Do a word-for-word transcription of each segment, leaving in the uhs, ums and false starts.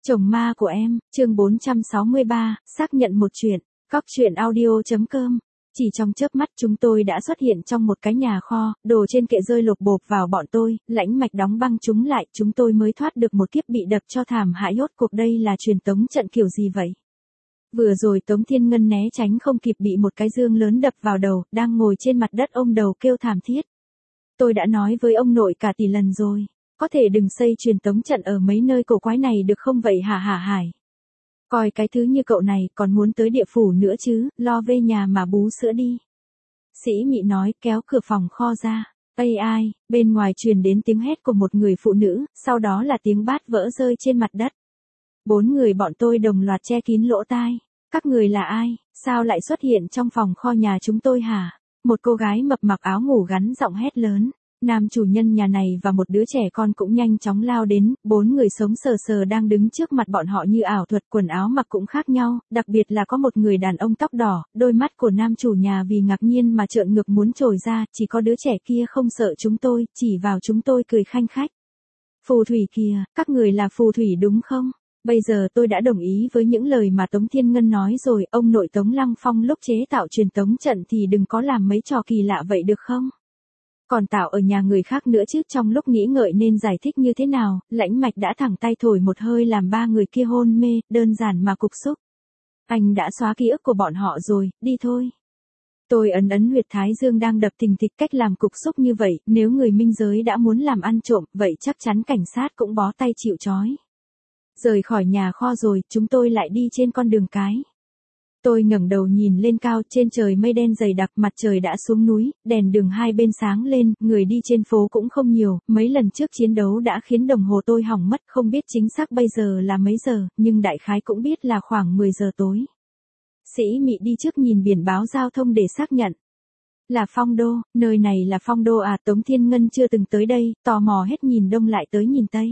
Chồng ma của em, chương bốn trăm sáu mươi ba, xác nhận một chuyện, góc truyện audio.com. Chỉ trong chớp mắt chúng tôi đã xuất hiện trong một cái nhà kho, đồ trên kệ rơi lộp bộp vào bọn tôi, Lãnh Mạch đóng băng chúng lại, chúng tôi mới thoát được một kiếp bị đập cho thảm hại. Rốt cuộc đây là truyền tống trận kiểu gì vậy? Vừa rồi Tống Thiên Ngân né tránh không kịp bị một cái dương lớn đập vào đầu, đang ngồi trên mặt đất ôm đầu kêu thảm thiết. Tôi đã nói với ông nội cả tỷ lần rồi, có thể đừng xây truyền tống trận ở mấy nơi cổ quái này được không vậy hả hả Hải? Coi cái thứ như cậu này còn muốn tới địa phủ nữa chứ, lo về nhà mà bú sữa đi. Sĩ Mị nói, kéo cửa phòng kho ra. Ây ai, bên ngoài truyền đến tiếng hét của một người phụ nữ, sau đó là tiếng bát vỡ rơi trên mặt đất. Bốn người bọn tôi đồng loạt che kín lỗ tai. Các người là ai, sao lại xuất hiện trong phòng kho nhà chúng tôi hả? Một cô gái mập mặc áo ngủ gắn giọng hét lớn. Nam chủ nhân nhà này và một đứa trẻ con cũng nhanh chóng lao đến, bốn người sống sờ sờ đang đứng trước mặt bọn họ như ảo thuật, quần áo mặc cũng khác nhau, đặc biệt là có một người đàn ông tóc đỏ, đôi mắt của nam chủ nhà vì ngạc nhiên mà trợn ngược muốn trồi ra, chỉ có đứa trẻ kia không sợ chúng tôi, chỉ vào chúng tôi cười khanh khách. Phù thủy kìa, các người là phù thủy đúng không? Bây giờ tôi đã đồng ý với những lời mà Tống Thiên Ngân nói rồi, ông nội Tống Lăng Phong lúc chế tạo truyền tống trận thì đừng có làm mấy trò kỳ lạ vậy được không? Còn tạo ở nhà người khác nữa chứ. Trong lúc nghĩ ngợi nên giải thích như thế nào, Lãnh Mạch đã thẳng tay thổi một hơi làm ba người kia hôn mê, đơn giản mà cục xúc. Anh đã xóa ký ức của bọn họ rồi, đi thôi. Tôi ấn ấn huyệt thái dương đang đập thình thịch, cách làm cục xúc như vậy, nếu người minh giới đã muốn làm ăn trộm, vậy chắc chắn cảnh sát cũng bó tay chịu trói. Rời khỏi nhà kho rồi, chúng tôi lại đi trên con đường cái. Tôi ngẩng đầu nhìn lên cao, trên trời mây đen dày đặc, mặt trời đã xuống núi, đèn đường hai bên sáng lên, người đi trên phố cũng không nhiều, mấy lần trước chiến đấu đã khiến đồng hồ tôi hỏng mất, không biết chính xác bây giờ là mấy giờ, nhưng đại khái cũng biết là khoảng mười giờ tối. Sĩ Mị đi trước nhìn biển báo giao thông để xác nhận. Là Phong Đô, nơi này là Phong Đô à? Tống Thiên Ngân chưa từng tới đây, tò mò hết nhìn đông lại tới nhìn tây.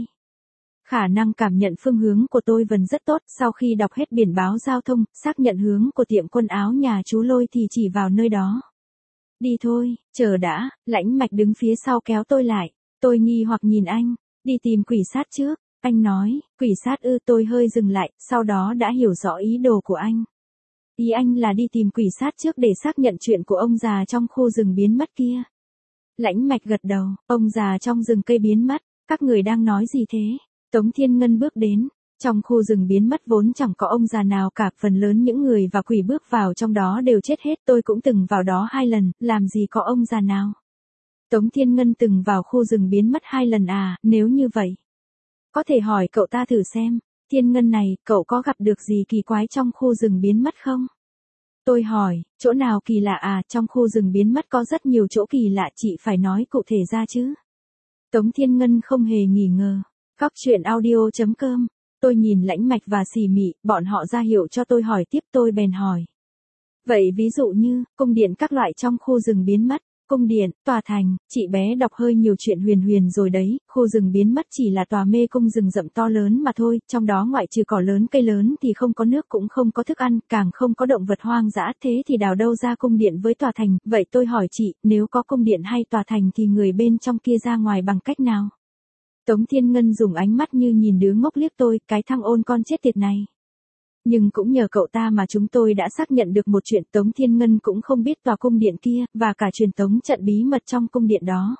Khả năng cảm nhận phương hướng của tôi vẫn rất tốt, sau khi đọc hết biển báo giao thông, xác nhận hướng của tiệm quần áo nhà chú Lôi thì chỉ vào nơi đó. Đi thôi, chờ đã, Lãnh Mạch đứng phía sau kéo tôi lại, tôi nghi hoặc nhìn anh, đi tìm quỷ sát trước, anh nói, quỷ sát ư? Tôi hơi dừng lại, sau đó đã hiểu rõ ý đồ của anh. Ý anh là đi tìm quỷ sát trước để xác nhận chuyện của ông già trong khu rừng biến mất kia. Lãnh Mạch gật đầu, ông già trong rừng cây biến mất, các người đang nói gì thế? Tống Thiên Ngân bước đến, trong khu rừng biến mất vốn chẳng có ông già nào cả, phần lớn những người và quỷ bước vào trong đó đều chết hết, tôi cũng từng vào đó hai lần, làm gì có ông già nào. Tống Thiên Ngân từng vào khu rừng biến mất hai lần à? Nếu như vậy, có thể hỏi cậu ta thử xem, Thiên Ngân này, cậu có gặp được gì kỳ quái trong khu rừng biến mất không? Tôi hỏi, chỗ nào kỳ lạ à? Trong khu rừng biến mất có rất nhiều chỗ kỳ lạ, chị phải nói cụ thể ra chứ. Tống Thiên Ngân không hề nghỉ ngờ. Góc truyện audio.com. Tôi nhìn Lãnh Mạch và Xì Mị, bọn họ ra hiệu cho tôi hỏi tiếp, tôi bèn hỏi. Vậy ví dụ như, cung điện các loại trong khu rừng biến mất, cung điện, tòa thành, chị bé đọc hơi nhiều chuyện huyền huyền rồi đấy, khu rừng biến mất chỉ là tòa mê cung rừng rậm to lớn mà thôi, trong đó ngoại trừ cỏ lớn cây lớn thì không có nước cũng không có thức ăn, càng không có động vật hoang dã, thế thì đào đâu ra cung điện với tòa thành, vậy tôi hỏi chị, nếu có cung điện hay tòa thành thì người bên trong kia ra ngoài bằng cách nào? Tống Thiên Ngân dùng ánh mắt như nhìn đứa ngốc liếc tôi, cái thằng ôn con chết tiệt này. Nhưng cũng nhờ cậu ta mà chúng tôi đã xác nhận được một chuyện, Tống Thiên Ngân cũng không biết tòa cung điện kia, và cả truyền tống trận bí mật trong cung điện đó.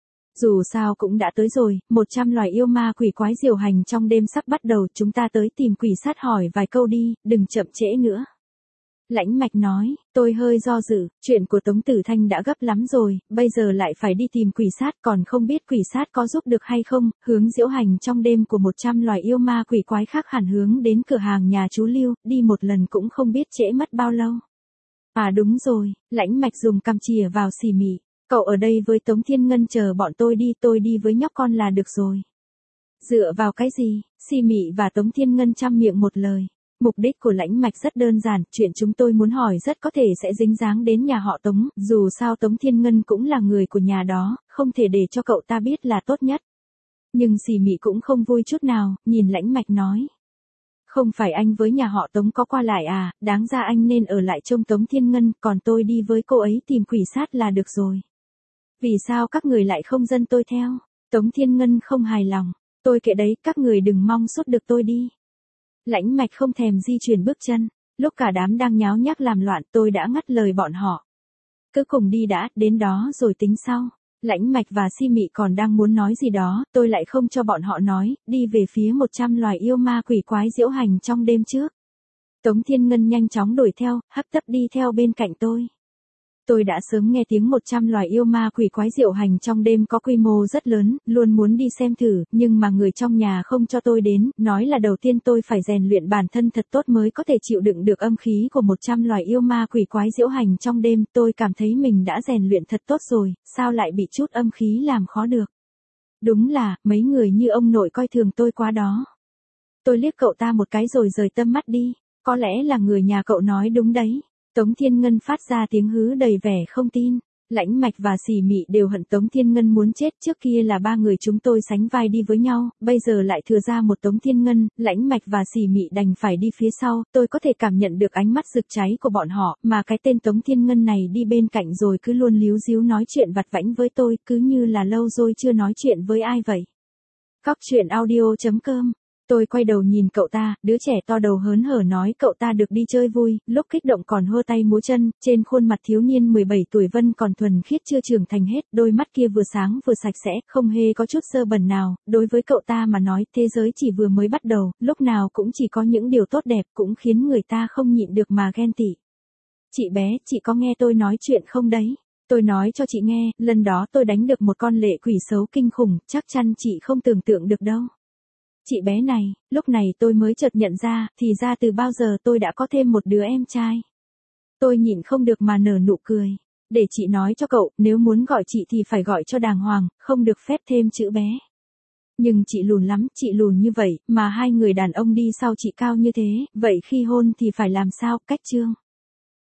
Dù sao cũng đã tới rồi, một trăm loài yêu ma quỷ quái diều hành trong đêm sắp bắt đầu, chúng ta tới tìm quỷ sát hỏi vài câu đi, đừng chậm trễ nữa. Lãnh Mạch nói, tôi hơi do dự, chuyện của Tống Tử Thanh đã gấp lắm rồi, bây giờ lại phải đi tìm quỷ sát, còn không biết quỷ sát có giúp được hay không, hướng diễu hành trong đêm của một trăm loài yêu ma quỷ quái khác hẳn hướng đến cửa hàng nhà chú Lưu, đi một lần cũng không biết trễ mất bao lâu. À đúng rồi, Lãnh Mạch dùng cằm chìa vào Xì Mị, cậu ở đây với Tống Thiên Ngân chờ bọn tôi đi, tôi đi với nhóc con là được rồi. Dựa vào cái gì? Xì Mị và Tống Thiên Ngân chăm miệng một lời. Mục đích của Lãnh Mạch rất đơn giản, chuyện chúng tôi muốn hỏi rất có thể sẽ dính dáng đến nhà họ Tống, dù sao Tống Thiên Ngân cũng là người của nhà đó, không thể để cho cậu ta biết là tốt nhất. Nhưng Xì Mị cũng không vui chút nào, nhìn Lãnh Mạch nói. Không phải anh với nhà họ Tống có qua lại à, đáng ra anh nên ở lại trông Tống Thiên Ngân, còn tôi đi với cô ấy tìm quỷ sát là được rồi. Vì sao các người lại không dẫn tôi theo? Tống Thiên Ngân không hài lòng, tôi kệ đấy, các người đừng mong sút được tôi đi. Lãnh Mạch không thèm di chuyển bước chân, lúc cả đám đang nháo nhác làm loạn tôi đã ngắt lời bọn họ. Cứ cùng đi đã, đến đó rồi tính sau. Lãnh Mạch và Si Mị còn đang muốn nói gì đó, tôi lại không cho bọn họ nói, đi về phía một trăm loài yêu ma quỷ quái diễu hành trong đêm trước. Tống Thiên Ngân nhanh chóng đuổi theo, hấp tấp đi theo bên cạnh tôi. Tôi đã sớm nghe tiếng một trăm loài yêu ma quỷ quái diễu hành trong đêm có quy mô rất lớn, luôn muốn đi xem thử, nhưng mà người trong nhà không cho tôi đến, nói là đầu tiên tôi phải rèn luyện bản thân thật tốt mới có thể chịu đựng được âm khí của một trăm loài yêu ma quỷ quái diễu hành trong đêm. Tôi cảm thấy mình đã rèn luyện thật tốt rồi, sao lại bị chút âm khí làm khó được. Đúng là, mấy người như ông nội coi thường tôi quá đó. Tôi liếc cậu ta một cái rồi rời tâm mắt đi, có lẽ là người nhà cậu nói đúng đấy. Tống Thiên Ngân phát ra tiếng hứ đầy vẻ không tin. Lãnh Mạch và Xỉ Mị đều hận Tống Thiên Ngân muốn chết, trước kia là ba người chúng tôi sánh vai đi với nhau, bây giờ lại thừa ra một Tống Thiên Ngân. Lãnh Mạch và Xỉ Mị đành phải đi phía sau, tôi có thể cảm nhận được ánh mắt rực cháy của bọn họ, mà cái tên Tống Thiên Ngân này đi bên cạnh rồi cứ luôn líu díu nói chuyện vặt vãnh với tôi, cứ như là lâu rồi chưa nói chuyện với ai vậy. Cóc truyện audio chấm com. Tôi quay đầu nhìn cậu ta, đứa trẻ to đầu hớn hở nói cậu ta được đi chơi vui, lúc kích động còn hơ tay múa chân, trên khuôn mặt thiếu niên mười bảy tuổi vẫn còn thuần khiết chưa trưởng thành hết, đôi mắt kia vừa sáng vừa sạch sẽ, không hề có chút sơ bẩn nào. Đối với cậu ta mà nói, thế giới chỉ vừa mới bắt đầu, lúc nào cũng chỉ có những điều tốt đẹp, cũng khiến người ta không nhịn được mà ghen tị. Chị bé, chị có nghe tôi nói chuyện không đấy? Tôi nói cho chị nghe, lần đó tôi đánh được một con lệ quỷ xấu kinh khủng, chắc chắn chị không tưởng tượng được đâu. Chị bé này, lúc này tôi mới chợt nhận ra, thì ra từ bao giờ tôi đã có thêm một đứa em trai. Tôi nhịn không được mà nở nụ cười. Để chị nói cho cậu, nếu muốn gọi chị thì phải gọi cho đàng hoàng, không được phép thêm chữ bé. Nhưng chị lùn lắm, chị lùn như vậy, mà hai người đàn ông đi sau chị cao như thế, vậy khi hôn thì phải làm sao, cách chương.